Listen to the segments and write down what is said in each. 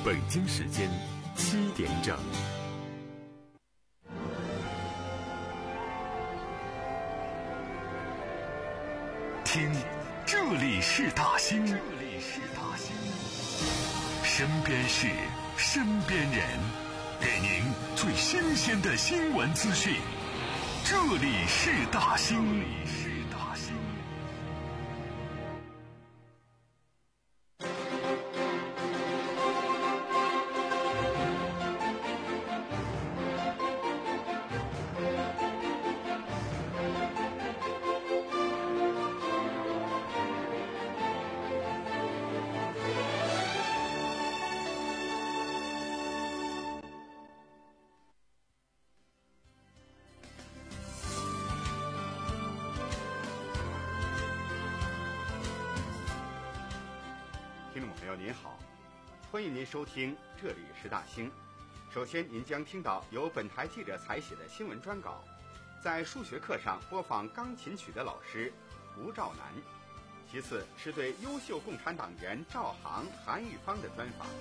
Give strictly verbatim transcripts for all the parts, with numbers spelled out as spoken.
北京时间七点整。听，这里是大兴，这里是大兴，身边事，身边人，给您最新鲜的新闻资讯。这里是大兴，这里是大兴。 听众朋友您好，欢迎您收听这里是大兴。首先您将听到由本台记者采写的新闻专稿，在数学课上播放钢琴曲的老师胡兆南。其次是对优秀共产党员赵航、韩玉芳的专访。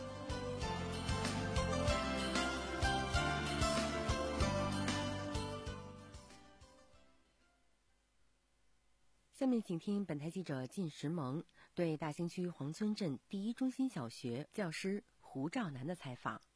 下面请听本台记者靳石萌对大兴区黄村镇第一中心小学教师胡兆南的采访。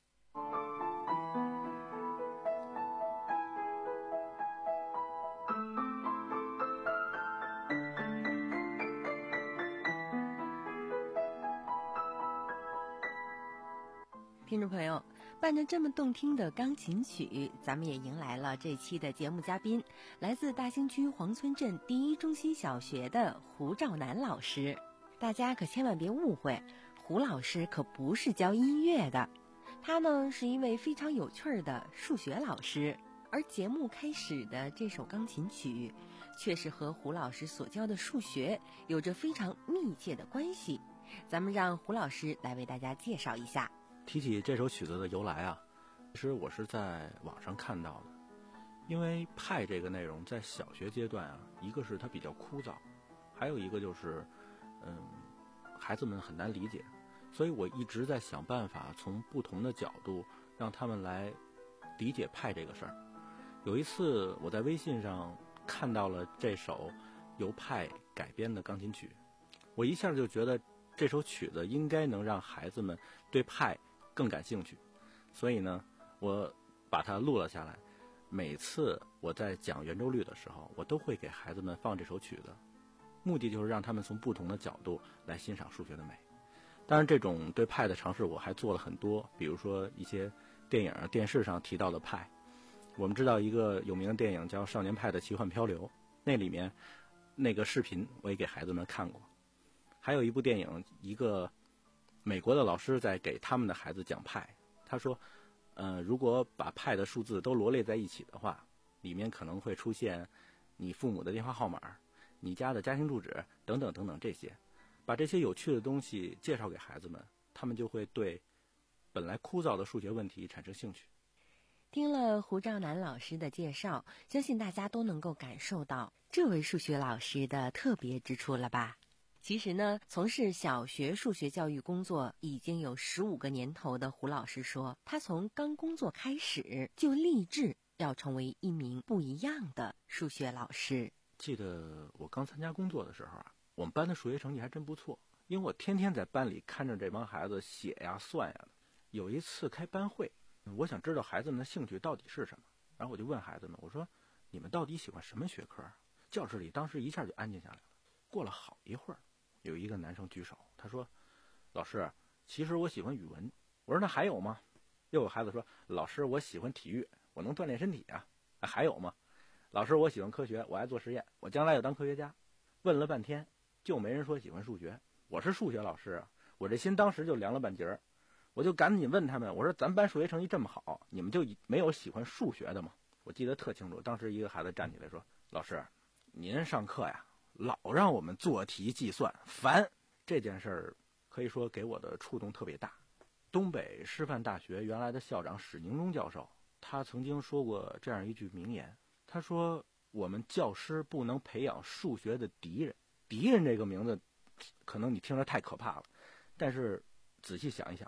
听众朋友，伴着这么动听的钢琴曲，咱们也迎来了这期的节目嘉宾，来自大兴区黄村镇第一中心小学的胡兆南老师。大家可千万别误会，胡老师可不是教音乐的，他呢是一位非常有趣的数学老师。而节目开始的这首钢琴曲，却是和胡老师所教的数学有着非常密切的关系。咱们让胡老师来为大家介绍一下。 提起这首曲子的由来啊，其实我是在网上看到的。因为派这个内容在小学阶段啊，一个是它比较枯燥，还有一个就是嗯，孩子们很难理解，所以我一直在想办法从不同的角度让他们来理解派这个事儿。有一次我在微信上看到了这首由派改编的钢琴曲，我一下就觉得这首曲子应该能让孩子们对派更感兴趣，所以呢我把它录了下来。每次我在讲圆周率的时候，我都会给孩子们放这首曲子，目的就是让他们从不同的角度来欣赏数学的美。当然这种对派的尝试我还做了很多，比如说一些电影电视上提到的派。我们知道一个有名的电影叫《少年派的奇幻漂流》，那里面那个视频我也给孩子们看过。还有一部电影，一个美国的老师在给他们的孩子讲派，他说呃，如果把派的数字都罗列在一起的话，里面可能会出现你父母的电话号码、你家的家庭住址等等等等这些。把这些有趣的东西介绍给孩子们，他们就会对本来枯燥的数学问题产生兴趣。 听了胡兆南老师的介绍，相信大家都能够感受到这位数学老师的特别之处了吧？其实呢，从事小学数学教育工作已经有十五个年头的胡老师说，他从刚工作开始就立志要成为一名不一样的数学老师。 记得我刚参加工作的时候啊，我们班的数学成绩还真不错，因为我天天在班里看着这帮孩子写呀算呀的。有一次开班会，我想知道孩子们的兴趣到底是什么，然后我就问孩子们，我说你们到底喜欢什么学科？教室里当时一下就安静下来了。过了好一会儿，有一个男生举手，他说老师，其实我喜欢语文。我说那还有吗？又有孩子说老师，我喜欢体育，我能锻炼身体啊。还有吗？老师，我喜欢科学，我爱做实验，我将来要当科学家。问了半天就没人说喜欢数学。我是数学老师啊，我这心当时就凉了半截儿。我就赶紧问他们，我说咱班数学成绩这么好，你们就没有喜欢数学的吗？我记得特清楚，当时一个孩子站起来说，老师，您上课呀老让我们做题计算，烦。这件事儿可以说给我的触动特别大。东北师范大学原来的校长史宁忠教授，他曾经说过这样一句名言，他说我们教师不能培养数学的敌人。敌人这个名字可能你听着太可怕了，但是仔细想一想啊，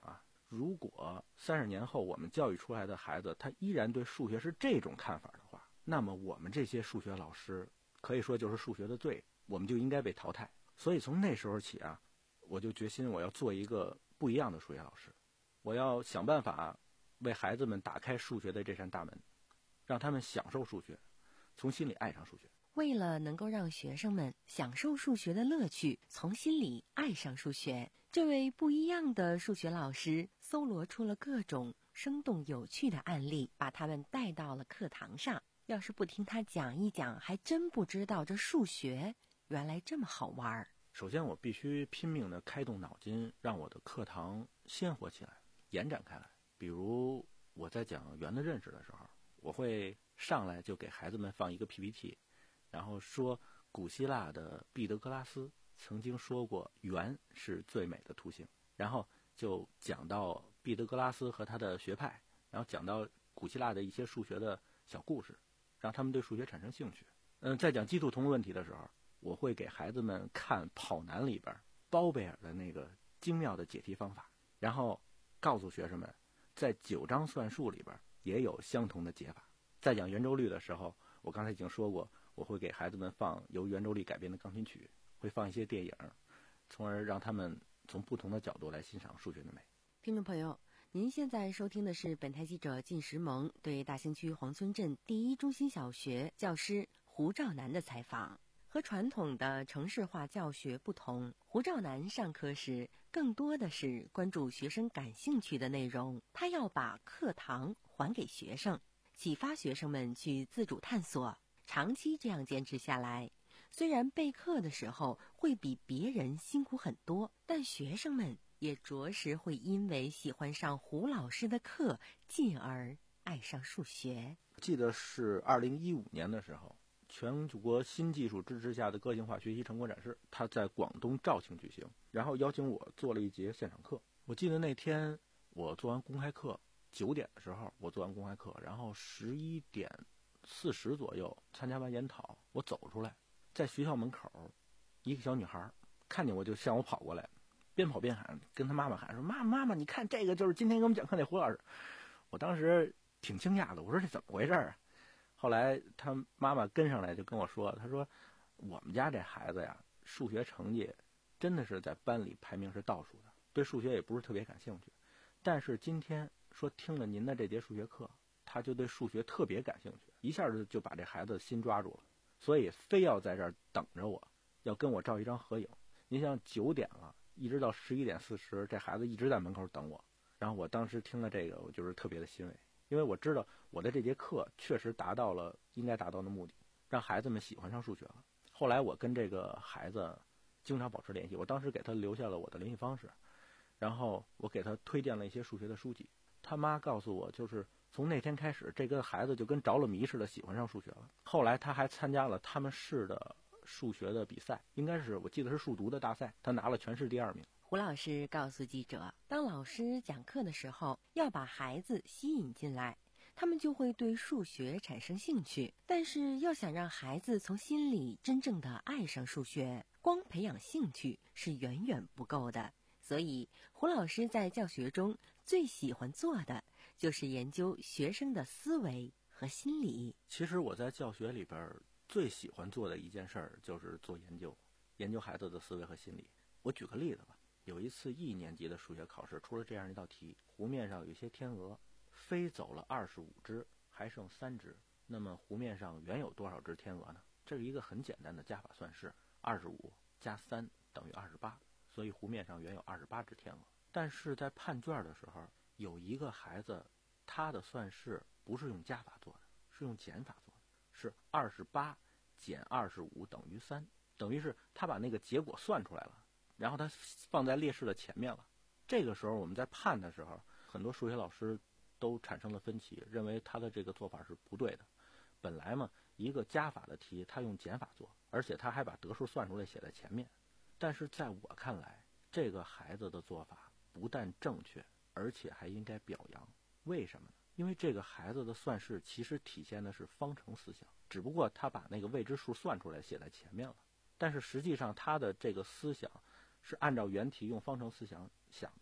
如果三十年后我们教育出来的孩子他依然对数学是这种看法的话，那么我们这些数学老师可以说就是数学的罪，我们就应该被淘汰。所以从那时候起啊，我就决心我要做一个不一样的数学老师，我要想办法为孩子们打开数学的这扇大门，让他们享受数学，从心里爱上数学。 为了能够让学生们享受数学的乐趣，从心里爱上数学，这位不一样的数学老师搜罗出了各种生动有趣的案例，把他们带到了课堂上。要是不听他讲一讲，还真不知道这数学原来这么好玩。 首先我必须拼命地开动脑筋，让我的课堂鲜活起来，延展开来。比如我在讲圆的认识的时候，我会上来就给孩子们放一个 P P T， 然后说古希腊的毕德哥拉斯曾经说过圆是最美的图形，然后就讲到毕德哥拉斯和他的学派，然后讲到古希腊的一些数学的小故事，让他们对数学产生兴趣。嗯，在讲基图同问题的时候，我会给孩子们看跑男里边包贝尔的那个精妙的解题方法，然后告诉学生们在九章算术里边也有相同的解法。在讲圆周率的时候，我刚才已经说过，我会给孩子们放由圆周率改编的钢琴曲，会放一些电影，从而让他们从不同的角度来欣赏数学的美。 听众朋友，您现在收听的是本台记者靳石萌对大兴区黄村镇第一中心小学教师胡兆南的采访。和传统的城市化教学不同，胡兆南上课时更多的是关注学生感兴趣的内容，他要把课堂还给学生，启发学生们去自主探索。长期这样坚持下来，虽然备课的时候会比别人辛苦很多，但学生们也着实会因为喜欢上胡老师的课，进而爱上数学。 记得是二零一五年的时候，全国新技术支持下的个性化学习成果展示，它在广东肇庆举行，然后邀请我做了一节现场课。我记得那天我做完公开课，九点的时候我做完公开课，然后十一点四十左右参加完研讨，我走出来，在学校门口，一个小女孩看见我就向我跑过来，边跑边喊，跟她妈妈喊说：“妈妈妈妈，你看这个就是今天给我们讲课那胡老师。”我当时挺惊讶的，我说这怎么回事啊？后来他妈妈跟上来就跟我说，他说我们家这孩子呀，数学成绩真的是在班里排名是倒数的，对数学也不是特别感兴趣，但是今天说听了您的这节数学课，他就对数学特别感兴趣，一下就就把这孩子心抓住了，所以非要在这儿等着我，要跟我照一张合影。您像九点了，一直到十一点四十，这孩子一直在门口等我。然后我当时听了这个，我就是特别的欣慰，因为我知道我的这节课确实达到了应该达到的目的，让孩子们喜欢上数学了。后来我跟这个孩子经常保持联系，我当时给他留下了我的联系方式，然后我给他推荐了一些数学的书籍。他妈告诉我，就是从那天开始，这个孩子就跟着了迷似的喜欢上数学了。后来他还参加了他们市的数学的比赛，应该是我记得是数独的大赛，他拿了全市第二名。 胡老师告诉记者，当老师讲课的时候，要把孩子吸引进来，他们就会对数学产生兴趣。但是要想让孩子从心里真正的爱上数学，光培养兴趣是远远不够的。所以胡老师在教学中最喜欢做的就是研究学生的思维和心理。 其实我在教学里边最喜欢做的一件事儿就是做研究，研究孩子的思维和心理。我举个例子吧，有一次一年级的数学考试出了这样一道题，湖面上有一些天鹅，飞走了二十五只，还剩三只，那么湖面上原有多少只天鹅呢？这是一个很简单的加法算式，二十五加三等于二十八，所以湖面上原有二十八只天鹅。但是在判卷的时候，有一个孩子他的算式不是用加法做的，是用减法做的，是二十八减二十五等于三，等于是他把那个结果算出来了，然后他放在列式的前面了。这个时候我们在判的时候，很多数学老师都产生了分歧，认为他的这个做法是不对的。本来嘛，一个加法的题他用减法做，而且他还把得数算出来写在前面。但是在我看来，这个孩子的做法不但正确，而且还应该表扬。为什么呢？因为这个孩子的算式其实体现的是方程思想，只不过他把那个未知数算出来写在前面了，但是实际上他的这个思想是按照原题用方程思想想的。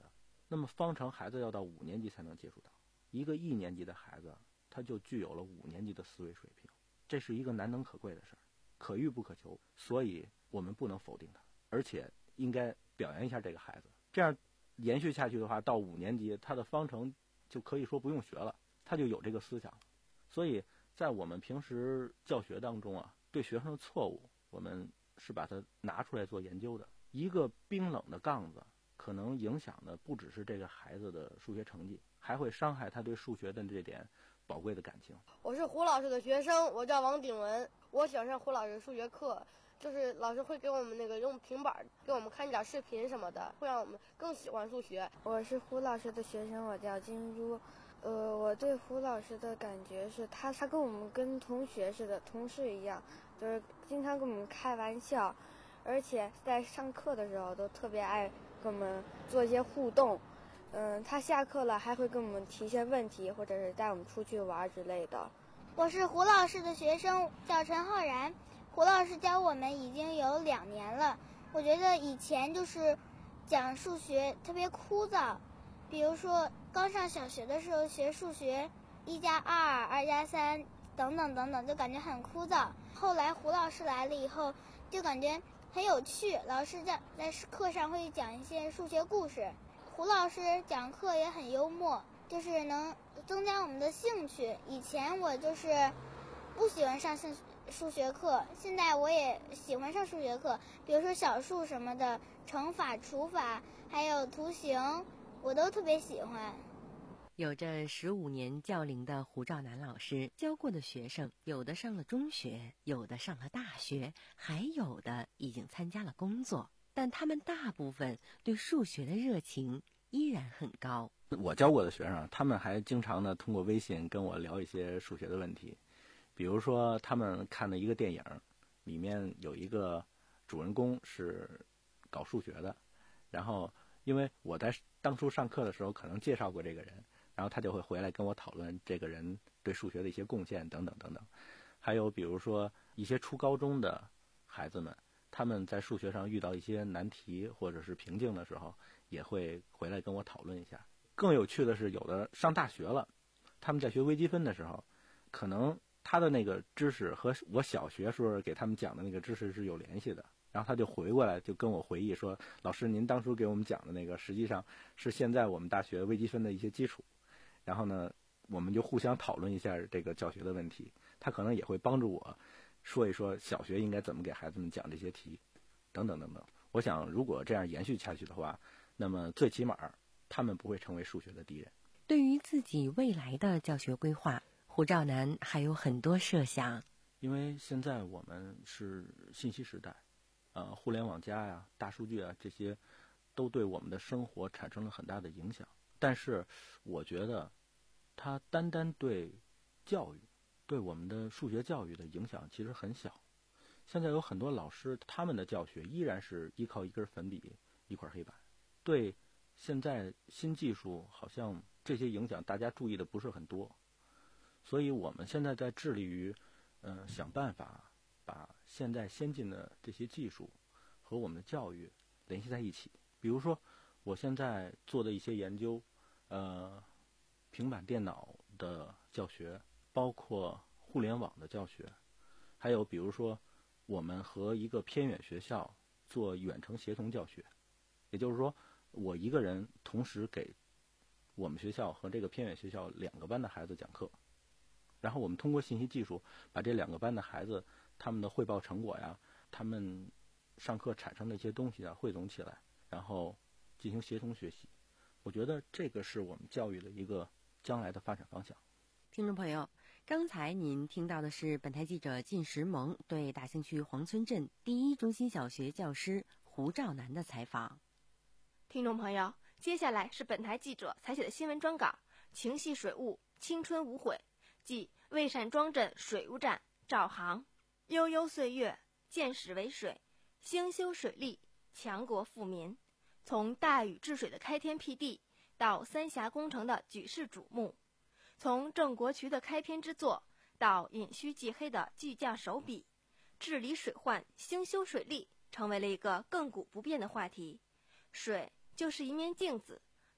那么方程孩子要到五年级才能接触到，一个一年级的孩子他就具有了五年级的思维水平，这是一个难能可贵的事儿，可遇不可求，所以我们不能否定他，而且应该表扬一下这个孩子。这样延续下去的话，到五年级他的方程就可以说不用学了，他就有这个思想了。所以在我们平时教学当中啊，对学生的错误我们是把它拿出来做研究的。一个冰冷的杠子可能影响的不只是这个孩子的数学成绩，还会伤害他对数学的这点宝贵的感情。 我是胡老师的学生，我叫王鼎文，我喜欢上胡老师的数学课，就是老师会给我们那个用平板给我们看一点视频什么的，会让我们更喜欢数学。 我是胡老师的学生，我叫金珠。呃，我对胡老师的感觉是他他跟我们跟同学似的，同事一样，就是经常跟我们开玩笑，而且在上课的时候都特别爱跟我们做一些互动。嗯，他下课了还会跟我们提一些问题，或者是带我们出去玩之类的。 我是胡老师的学生，叫陈浩然。胡老师教我们已经有两年了，我觉得以前就是讲数学特别枯燥，比如说刚上小学的时候学数学，一加二、二加三等等等等，就感觉很枯燥。后来胡老师来了以后，就感觉很有趣，老师在在课上会讲一些数学故事，胡老师讲课也很幽默，就是能增加我们的兴趣。以前我就是不喜欢上数数学课，现在我也喜欢上数学课，比如说小数什么的，乘法、除法，还有图形，我都特别喜欢。 有着十五年教龄的胡兆南老师教过的学生，有的上了中学，有的上了大学，还有的已经参加了工作，但他们大部分对数学的热情依然很高。 我教过的学生，他们还经常的通过微信跟我聊一些数学的问题，比如说他们看的一个电影，里面有一个主人公是搞数学的，然后因为我在当初上课的时候可能介绍过这个人，然后他就会回来跟我讨论这个人对数学的一些贡献等等等等。还有比如说一些初高中的孩子们，他们在数学上遇到一些难题或者是瓶颈的时候，也会回来跟我讨论一下。更有趣的是，有的上大学了，他们在学微积分的时候，可能他的那个知识和我小学时候给他们讲的那个知识是有联系的，然后他就回过来就跟我回忆说，老师您当初给我们讲的那个实际上是现在我们大学微积分的一些基础，然后呢我们就互相讨论一下这个教学的问题，他可能也会帮助我说一说小学应该怎么给孩子们讲这些题等等等等。我想如果这样延续下去的话，那么最起码他们不会成为数学的敌人。 对于自己未来的教学规划，胡兆南还有很多设想。 因为现在我们是信息时代，呃，互联网加呀、大数据啊，这些都对我们的生活产生了很大的影响。但是我觉得它单单对教育，对我们的数学教育的影响其实很小。现在有很多老师，他们的教学依然是依靠一根粉笔、一块黑板，对现在新技术好像这些影响大家注意的不是很多。所以我们现在在致力于嗯、呃，想办法把现在先进的这些技术和我们的教育联系在一起。比如说我现在做的一些研究，呃，平板电脑的教学，包括互联网的教学，还有比如说我们和一个偏远学校做远程协同教学，也就是说我一个人同时给我们学校和这个偏远学校两个班的孩子讲课，然后我们通过信息技术把这两个班的孩子他们的汇报成果呀，他们上课产生的一些东西啊汇总起来，然后进行协同学习。我觉得这个是我们教育的一个将来的发展方向。 听众朋友，刚才您听到的是本台记者靳石萌对大兴区黄村镇第一中心小学教师胡兆南的采访。 听众朋友，接下来是本台记者采写的新闻专稿，情系水务，青春无悔，即魏善庄镇水务站赵航。悠悠岁月，见始为水，兴修水利，强国富民。从大禹治水的开天辟地，到三峡工程的举世瞩目，从郑国渠的开篇之作，到尹戌继黑的巨匠手笔，治理水患，兴修水利成为了一个亘古不变的话题。水就是一面镜子，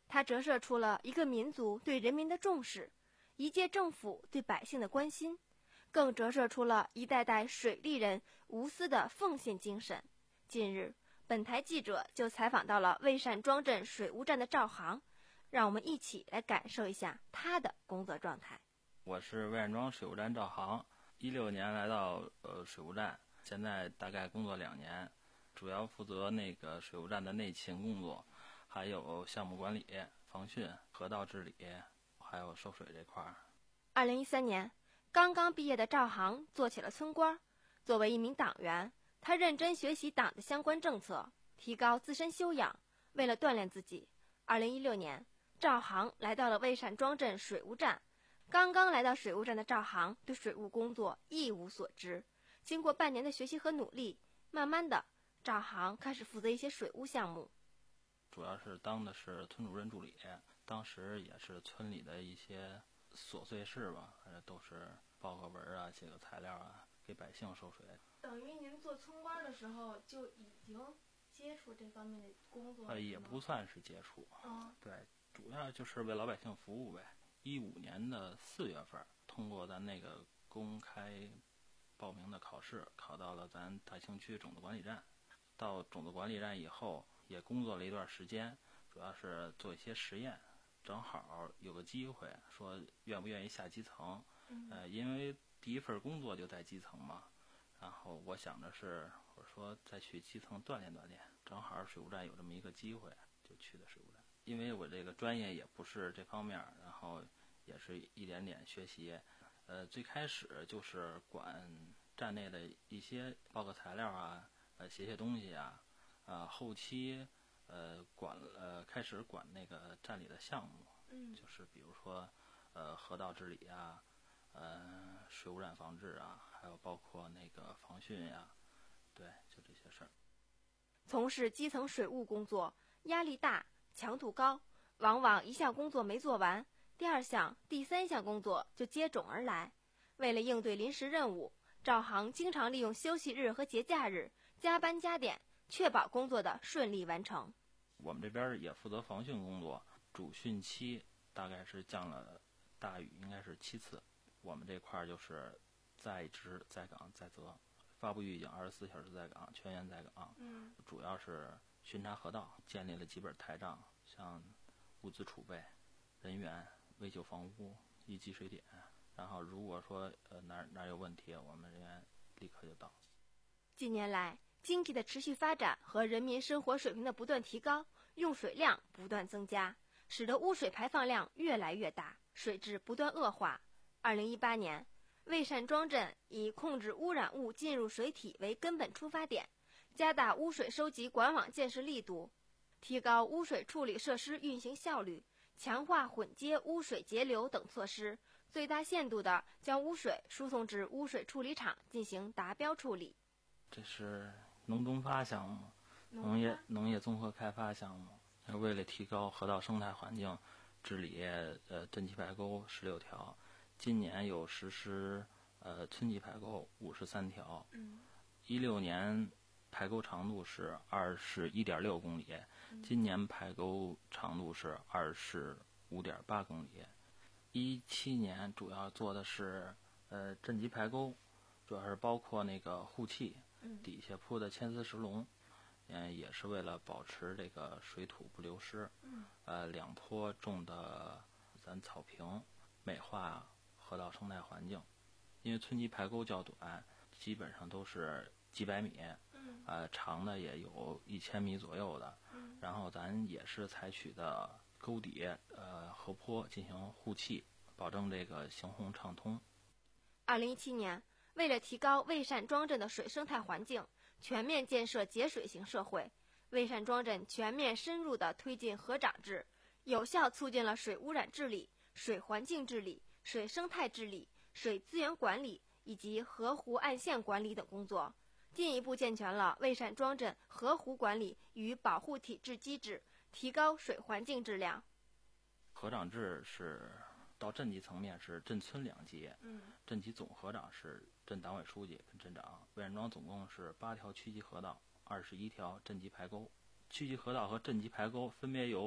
它折射出了一个民族对人民的重视，一届政府对百姓的关心，更折射出了一代代水利人无私的奉献精神。近日，本台记者就采访到了魏善庄镇水务站的赵航，让我们一起来感受一下他的工作状态。 我是魏善庄水务站赵航，一六年来到呃水务站，现在大概工作两年，主要负责那个水务站的内勤工作，还有项目管理、防汛、河道治理，还有收水这块儿。 二零一三年，刚刚毕业的赵航做起了村官。作为一名党员，他认真学习党的相关政策，提高自身修养。为了锻炼自己，二零一六年，赵航来到了魏善庄镇水务站。刚刚来到水务站的赵航对水务工作一无所知，经过半年的学习和努力，慢慢的，赵航开始负责一些水务项目。 主要是当的是村主任助理，当时也是村里的一些琐碎事吧，都是报个文啊，写个材料啊，给百姓收水。 等于您做村官的时候就已经接触这方面的工作了？ 呃，也不算是接触， 哦， 对，主要就是为老百姓服务呗。一五年的四月份，通过咱那个公开报名的考试，考到了咱大兴区种子管理站。到种子管理站以后，也工作了一段时间，主要是做一些实验。正好有个机会，说愿不愿意下基层？ 嗯、 呃，因为第一份工作就在基层嘛。然后我想着是，我说再去基层锻炼锻炼，正好水务站有这么一个机会，就去的水务站。因为我这个专业也不是这方面，然后也是一点点学习。呃，最开始就是管站内的一些报个材料啊，呃，写写东西啊，呃，后期呃管呃开始管那个站里的项目， 嗯， 就是比如说呃河道治理啊，呃水污染防治啊，还有包括那个防汛呀，对，就这些事儿。 从事基层水务工作压力大，强度高，往往一项工作没做完，第二项、第三项工作就接踵而来。为了应对临时任务，赵航经常利用休息日和节假日加班加点，确保工作的顺利完成。 我们这边也负责防汛工作，主汛期大概是降了大雨，应该是七次。我们这块就是在值、在岗、在责，发布预警，二十四小时在岗，全员在岗。 嗯， 主要是巡查河道，建立了几本台账，像物资储备、人员、危救房屋、一级水点。然后如果说呃哪哪有问题，我们人员立刻就到。 近年来，经济的持续发展和人民生活水平的不断提高，用水量不断增加，使得污水排放量越来越大，水质不断恶化。二零一八年，魏善庄镇以控制污染物进入水体为根本出发点，加大污水收集管网建设力度，提高污水处理设施运行效率，强化混接污水截流等措施，最大限度地将污水输送至污水处理厂进行达标处理。 这是农东发项目，农业农业综合开发项目。为了提高河道生态环境，治理呃镇级排沟十六条，今年有实施呃村级排沟五十三条。 嗯， 一六年排沟长度是二十一点六公里，今年排沟长度是二十五点八公里。一七年主要做的是呃镇级排沟，主要是包括那个护砌，底下铺的铅丝石龙，嗯，也是为了保持这个水土不流失。 嗯， 呃，两坡种的咱草坪，美化河道生态环境。因为村级排沟较短，基本上都是几百米， 嗯， 呃，长的也有一千米左右的。 嗯， 然后咱也是采取的沟底呃河坡进行护砌，保证这个行洪畅通。 二零一七年，为了提高魏善庄镇的水生态环境，全面建设节水型社会，魏善庄镇全面深入地推进河长制，有效促进了水污染治理、水环境治理、水生态治理、水资源管理以及河湖岸线管理等工作，进一步健全了魏善庄镇河湖管理与保护体制机制，提高水环境质量。 河长制是到镇级层面是镇村两级， 嗯， 镇级总河长是镇党委书记跟镇长。魏善庄总共是八条区级河道，二十一条镇级排沟。区级河道和镇级排沟分别由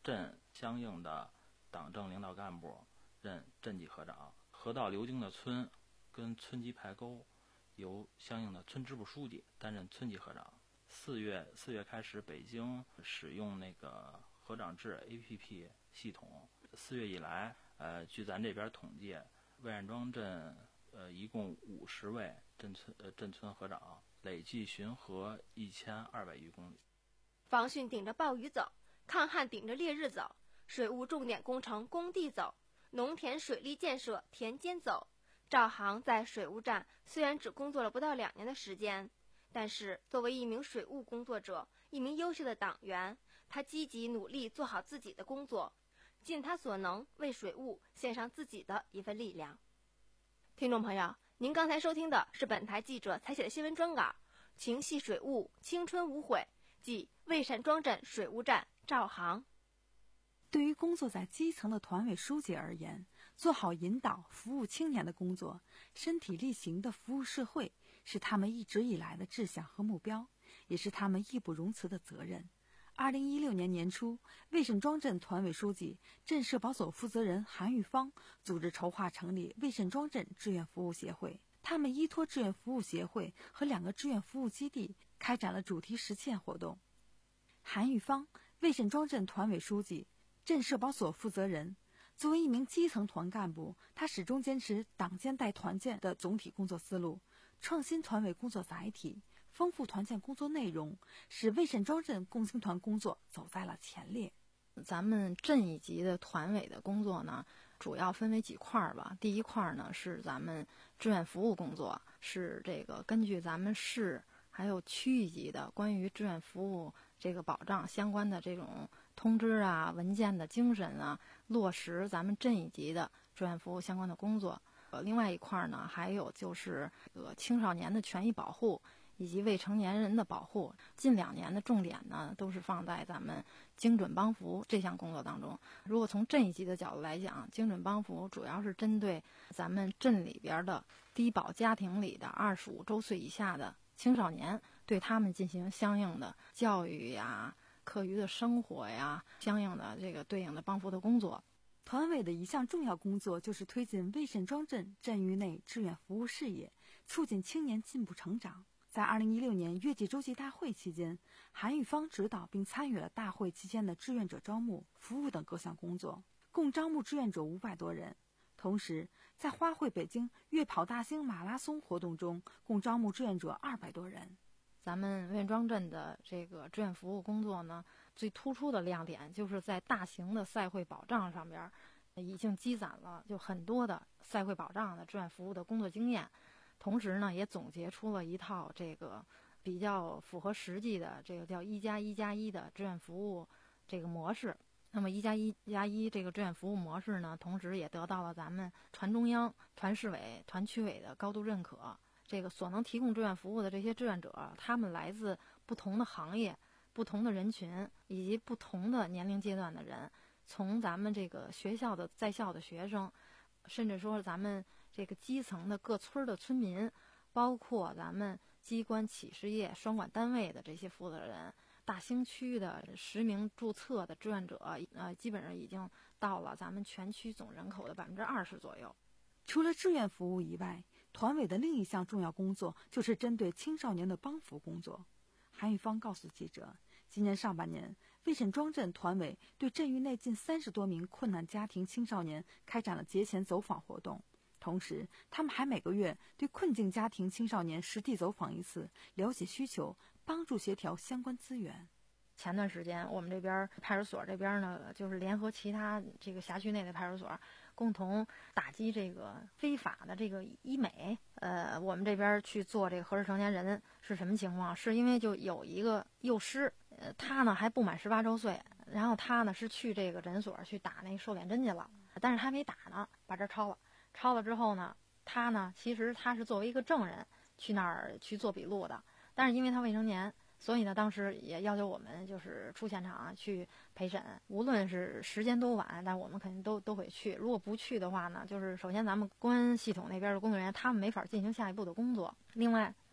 镇相应的党政领导干部任镇级河长，河道流经的村跟村级排沟由相应的村支部书记担任村级河长。四月四月开始，北京使用那个河长制 A P P 系统。四月以来，呃，据咱这边统计，魏山庄镇呃一共五十位镇村呃镇村河长，累计巡河一千二百余公里。 防汛顶着暴雨走，抗旱顶着烈日走，水务重点工程工地走，农田水利建设田间走。赵航在水务站虽然只工作了不到两年的时间，但是作为一名水务工作者，一名优秀的党员，他积极努力做好自己的工作，尽他所能为水务献上自己的一份力量。听众朋友，您刚才收听的是本台记者采写的新闻专稿《情系水务，青春无悔》，即魏山庄镇水务站赵航。 对于工作在基层的团委书记而言，做好引导服务青年的工作，身体力行的服务社会，是他们一直以来的志向和目标，也是他们义不容辞的责任。二零一六年年初，魏沈庄镇团委书记、镇社保所负责人韩玉芳组织筹划成立魏沈庄镇志愿服务协会。他们依托志愿服务协会和两个志愿服务基地，开展了主题实践活动。韩玉芳，魏沈庄镇团委书记、镇社保所负责人。作为一名基层团干部，他始终坚持党建带团建的总体工作思路，创新团委工作载体，丰富团建工作内容，使魏沈庄镇共青团工作走在了前列。 咱们镇一级的团委的工作呢，主要分为几块吧。第一块呢是咱们志愿服务工作，是这个根据咱们市还有区一级的关于志愿服务这个保障相关的这种通知啊、文件的精神啊，落实咱们镇一级的志愿服务相关的工作。呃，另外一块呢，还有就是呃青少年的权益保护以及未成年人的保护。近两年的重点呢，都是放在咱们精准帮扶这项工作当中。如果从镇一级的角度来讲，精准帮扶主要是针对咱们镇里边的低保家庭里的二十五周岁以下的青少年，对他们进行相应的教育呀、课余的生活呀，相应的这个对应的帮扶的工作。 团委的一项重要工作就是推进魏沈庄镇镇域内志愿服务事业，促进青年进步成长。在二零一六年月季洲际大会期间，韩玉芳指导并参与了大会期间的志愿者招募、服务等各项工作，共招募志愿者五百多人。同时，在花卉北京月跑大兴马拉松活动中，共招募志愿者二百多人。 咱们魏沈庄镇的这个志愿服务工作呢，最突出的亮点就是在大型的赛会保障上边，已经积攒了就很多的赛会保障的志愿服务的工作经验。同时呢，也总结出了一套这个比较符合实际的这个叫一加一加一的志愿服务这个模式。那么一加一加一这个志愿服务模式呢，同时也得到了咱们团中央、团市委、团区委的高度认可。这个所能提供志愿服务的这些志愿者，他们来自不同的行业、不同的人群以及不同的年龄阶段的人，从咱们这个学校的在校的学生，甚至说咱们这个基层的各村的村民，包括咱们机关企事业双管单位的这些负责人，大兴区的实名注册的志愿者，呃，基本上已经到了咱们全区总人口的百分之二十左右。 除了志愿服务以外，团委的另一项重要工作就是针对青少年的帮扶工作。韩玉芳告诉记者，今年上半年，魏沈庄镇团委对镇域内近三十多名困难家庭青少年开展了节前走访活动，同时他们还每个月对困境家庭青少年实地走访一次，了解需求，帮助协调相关资源。 前段时间我们这边派出所这边呢，就是联合其他这个辖区内的派出所，共同打击这个非法的这个医美。呃，我们这边去做这个合适成年人是什么情况？是因为就有一个幼师，呃，他呢还不满十八周岁，然后他呢是去这个诊所去打那个瘦脸针去了，但是他没打呢，把这抄了。抄了之后呢，他呢其实他是作为一个证人去那儿去做笔录的，但是因为他未成年。所以呢，当时也要求我们就是出现场去陪审，无论是时间多晚，但我们肯定都都会去。如果不去的话呢，就是首先咱们公安系统那边的工作人员他们没法进行下一步的工作。另外，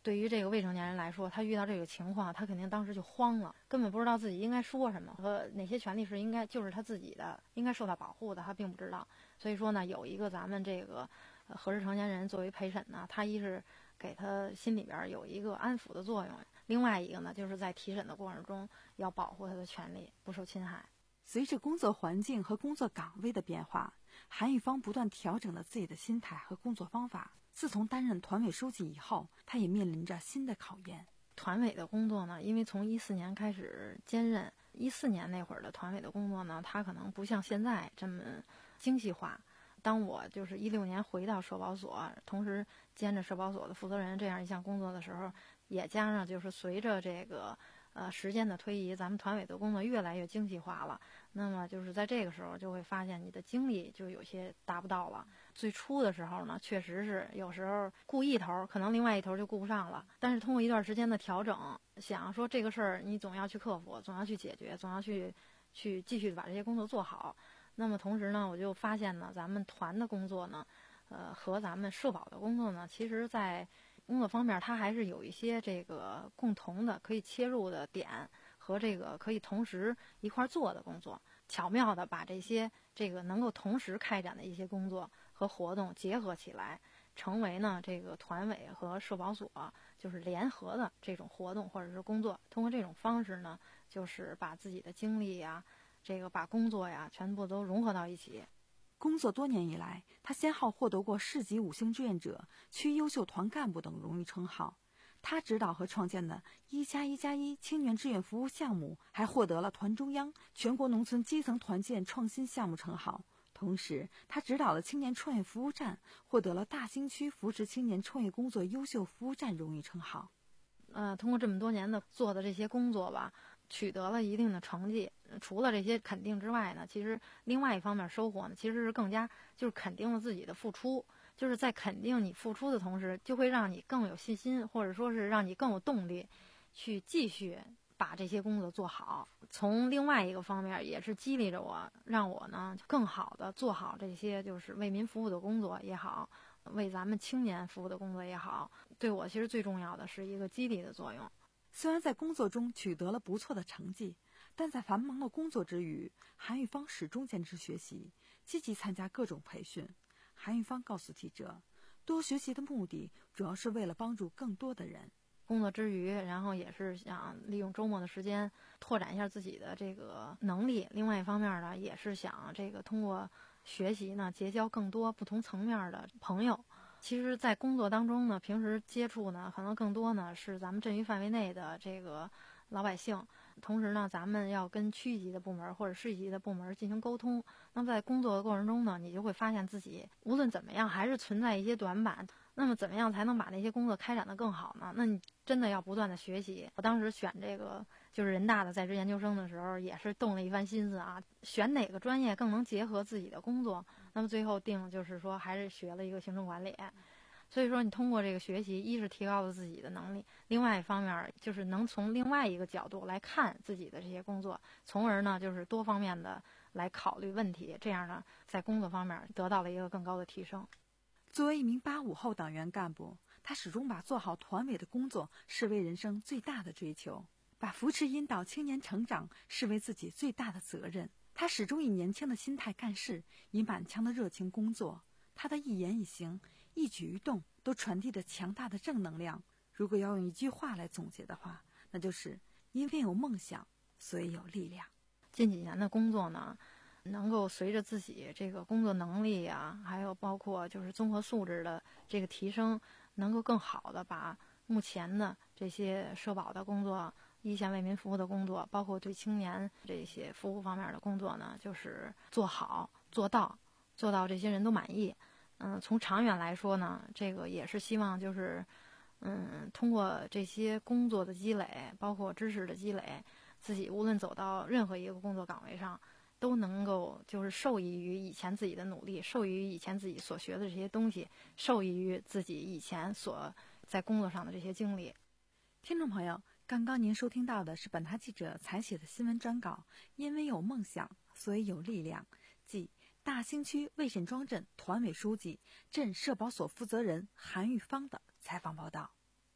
对于这个未成年人来说，他遇到这个情况，他肯定当时就慌了，根本不知道自己应该说什么和哪些权利是应该就是他自己的，应该受到保护的，他并不知道。所以说呢，有一个咱们这个呃合适成年人作为陪审呢，他一是给他心里边有一个安抚的作用，另外一个呢，就是在提审的过程中要保护他的权利不受侵害。 随着工作环境和工作岗位的变化，韩玉芳不断调整了自己的心态和工作方法。自从担任团委书记以后，他也面临着新的考验。 团委的工作呢，因为从一四年开始兼任，一四年那会儿的团委的工作呢，它可能不像现在这么精细化。当我就是一六年回到社保所，同时兼着社保所的负责人这样一项工作的时候，也加上就是随着这个呃时间的推移，咱们团委的工作越来越精细化了。那么就是在这个时候就会发现你的精力就有些达不到了。最初的时候呢，确实是有时候顾一头，可能另外一头就顾不上了。但是通过一段时间的调整，想说这个事儿你总要去克服，总要去解决，总要去去继续把这些工作做好。那么同时呢，我就发现呢，咱们团的工作呢，呃，和咱们社保的工作呢，其实在工作方面它还是有一些这个共同的可以切入的点和这个可以同时一块做的工作，巧妙的把这些这个能够同时开展的一些工作和活动结合起来，成为呢这个团委和社保所就是联合的这种活动或者是工作。通过这种方式呢，就是把自己的精力呀，这个把工作呀全部都融合到一起。 工作多年以来，他先后获得过市级五星志愿者、区优秀团干部等荣誉称号。他指导和创建的一加一加一青年志愿服务项目，还获得了团中央全国农村基层团建创新项目称号。同时，他指导了青年创业服务站，获得了大兴区扶持青年创业工作优秀服务站荣誉称号。 呃，通过这么多年的做的这些工作吧，取得了一定的成绩。除了这些肯定之外呢，其实另外一方面收获呢，其实是更加就是肯定了自己的付出。就是在肯定你付出的同时，就会让你更有信心，或者说是让你更有动力去继续把这些工作做好。从另外一个方面也是激励着我，让我呢更好的做好这些就是为民服务的工作也好，为咱们青年服务的工作也好，对我其实最重要的是一个激励的作用。 虽然在工作中取得了不错的成绩，但在繁忙的工作之余，韩玉芳始终坚持学习，积极参加各种培训。韩玉芳告诉记者，多学习的目的主要是为了帮助更多的人。 工作之余，然后也是想利用周末的时间拓展一下自己的这个能力。另外一方面呢，也是想这个通过学习呢，结交更多不同层面的朋友。其实在工作当中呢，平时接触呢，可能更多呢是咱们镇域范围内的这个老百姓。同时呢，咱们要跟区级的部门或者市级的部门进行沟通。那么在工作的过程中呢，你就会发现自己无论怎么样还是存在一些短板。那么怎么样才能把那些工作开展得更好呢？那你真的要不断的学习。我当时选这个就是人大的在职研究生的时候，也是动了一番心思啊，选哪个专业更能结合自己的工作。那么最后定就是说还是学了一个行政管理。所以说你通过这个学习，一是提高了自己的能力，另外一方面就是能从另外一个角度来看自己的这些工作，从而呢就是多方面的来考虑问题，这样呢在工作方面得到了一个更高的提升。 作为一名八五后党员干部，他始终把做好团委的工作视为人生最大的追求，把扶持引导青年成长视为自己最大的责任。他始终以年轻的心态干事，以满腔的热情工作。他的一言一行、一举一动都传递着强大的正能量。如果要用一句话来总结的话，那就是因为有梦想，所以有力量。 近几年的工作呢，能够随着自己这个工作能力啊，还有包括就是综合素质的这个提升，能够更好的把目前的这些社保的工作、一线为民服务的工作，包括对青年这些服务方面的工作呢，就是做好、做到、做到这些人都满意。嗯，从长远来说呢，这个也是希望就是，嗯，通过这些工作的积累，包括知识的积累，自己无论走到任何一个工作岗位上，都能够就是受益于以前自己的努力，受益于以前自己所学的这些东西，受益于自己以前所在工作上的这些经历。 听众朋友，刚刚您收听到的是本台记者采写的新闻专稿，因为有梦想，所以有力量，即大兴区魏沈庄镇团委书记、镇社保所负责人韩玉芳的采访报道。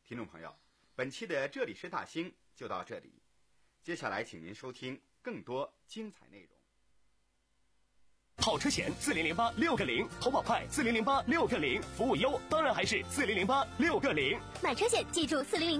听众朋友，本期的这里是大兴就到这里，接下来请您收听更多精彩内容。 跑车险四零零八六个零，投保快四零零八六个零，服务优当然还是四零零八六个零。 买车险记住四零零。